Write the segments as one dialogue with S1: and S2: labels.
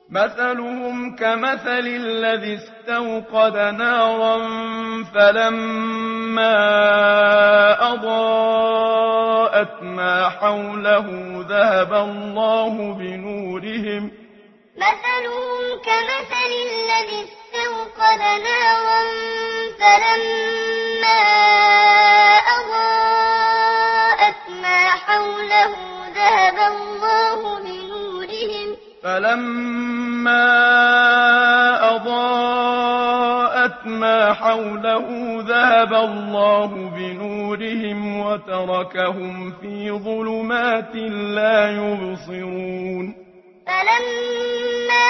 S1: مثلهم كمثل الذي استوقد نارا فلما أضاءت ما حوله ذهب الله بنورهم.
S2: مثلهم كمثل الذي استوقد نارا فلما أضاءت ما حوله ذهب الله بنورهم.
S1: فلما أضاءت ما حوله ذهب الله بنورهم وتركهم في ظلمات لا يبصرون.
S2: فلما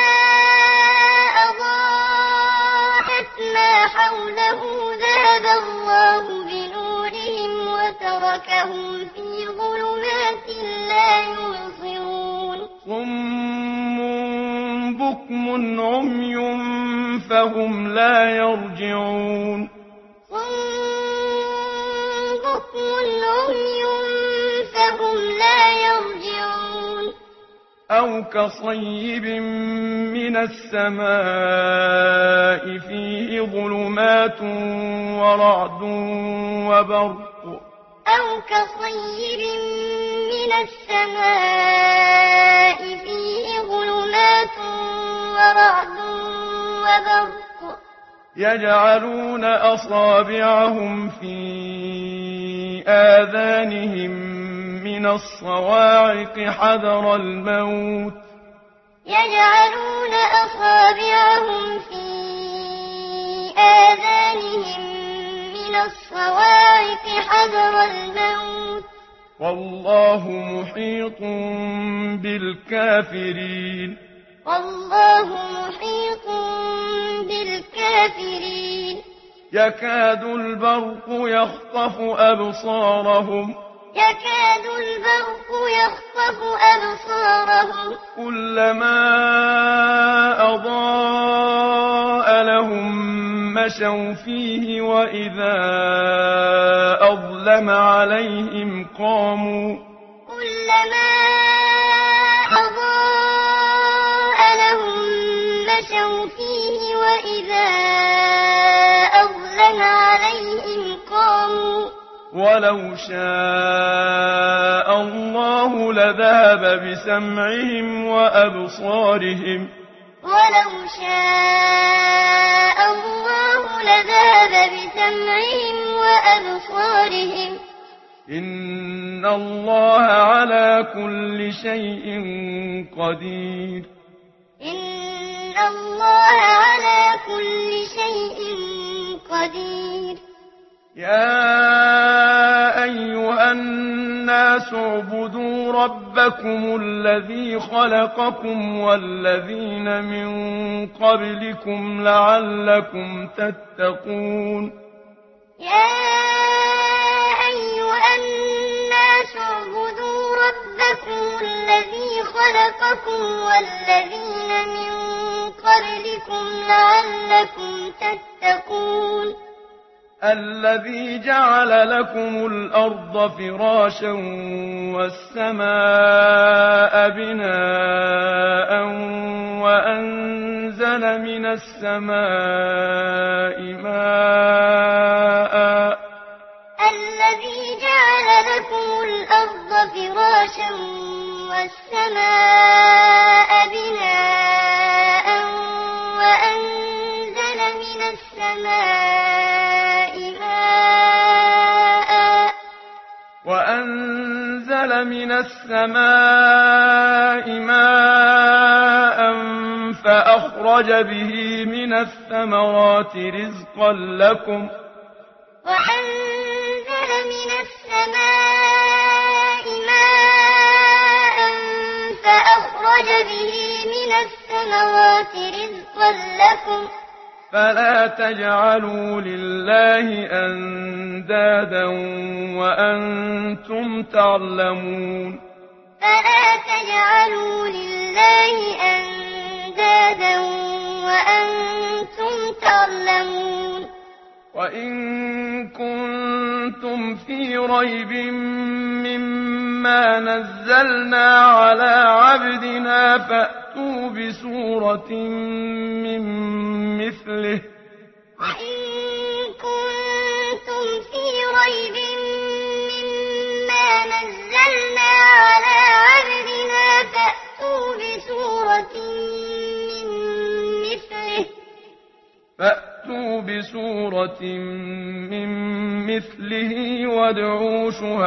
S2: أضاءت ما حوله ذهب الله بنورهم وتركهم في ظلمات لا يبصرون.
S1: صم بكم عمي فهم لا يرجعون.
S2: صم بكم عمي فهم لا يرجعون.
S1: أو كصيب من السماء فيه ظلمات ورعد وبرق.
S2: أو كصيب من السماء فيه ظلمات ورعد وبرق.
S1: يجعلون أصابعهم في آذانهم من الصواعق حذر الموت.
S2: يجعلون أصابعهم في آذانهم من الصواعق حذر الموت.
S1: والله محيط بالكافرين.
S2: والله محيط بالكافرين.
S1: يكاد البرق يخطف أبصارهم.
S2: يكاد البرق يخطف أبصارهم.
S1: كلما أضاء لهم مشوا فيه وإذا أظلم عليهم قاموا.
S2: كلما أضاء لهم مشوا فيه وإذا أظلم عليهم قاموا.
S1: ولو شاء الله لذهب بسمعهم وأبصارهم.
S2: ولو شاء الله لذهب بسمعهم وأبصارهم.
S1: إن الله على كل شيء قدير.
S2: إن الله على كل شيء قدير.
S1: يا أيها الناس اعبدوا ربكم الذي خلقكم والذين من قبلكم لعلكم تتقون.
S2: يا أيها الناس اعبدوا ربكم الذي خلقكم والذين من قبلكم لعلكم تتقون.
S1: الذي جعل لكم الأرض فراشا والسماء بناء وأنزل من السماء ماء.
S2: الذي جعل لكم الأرض فراشا والسماء بناء وأنزل من السماء ماء.
S1: وأنزل من السماء ماء فأخرج به من الثمرات رزقا لكم.
S2: وأنزل من السماء ماء فأخرج به من الثمرات رزقا لكم.
S1: فلا تجعلوا لله أندادا وأنتم تعلمون.
S2: فلا تجعلوا لله أندادا وأنتم تعلمون.
S1: وإن كنتم في ريب مما نزلنا على عبدنا فأتوا فأتوا بسورة من مثله
S2: وإن كنتم في ريب مما نزلنا على عبدنا
S1: فأتوا بسورة من مثله وادعوا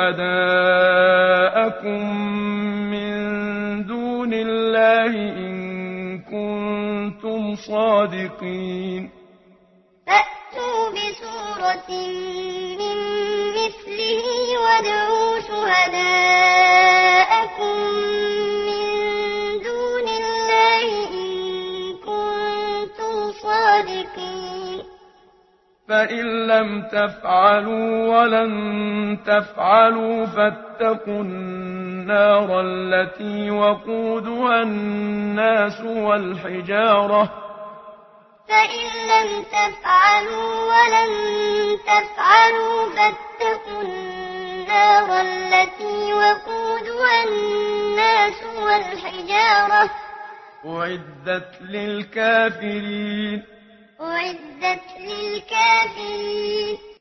S1: شهداءكم من دون الله إن كنتم صادقين.
S2: فأتوا بسورة من مثله وادعوا شهداءكم من دون الله إن كنتم صادقين.
S1: فإن لم تفعلوا ولن تفعلوا فاتقوا النار التي وقودها الناس والحجارة
S2: فإن لم تفعلوا ولن تفعلوا فاتقوا النار التي وقودها الناس والحجارة
S1: أعدت للكافرين.
S2: أعدت للكافرين.